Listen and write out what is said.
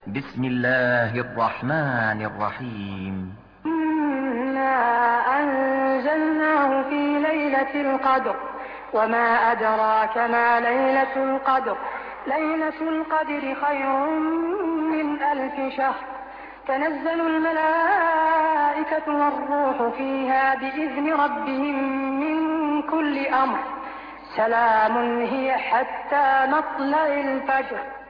بسم الله الرحمن الرحيم. إنا أنزلناه في ليلة القدر وما أدراك ما ليلة القدر. ليلة القدر خير من 1000 شهر. تنزل الملائكة والروح فيها بإذن ربهم من كل أمر. سلام هي حتى مطلع الفجر.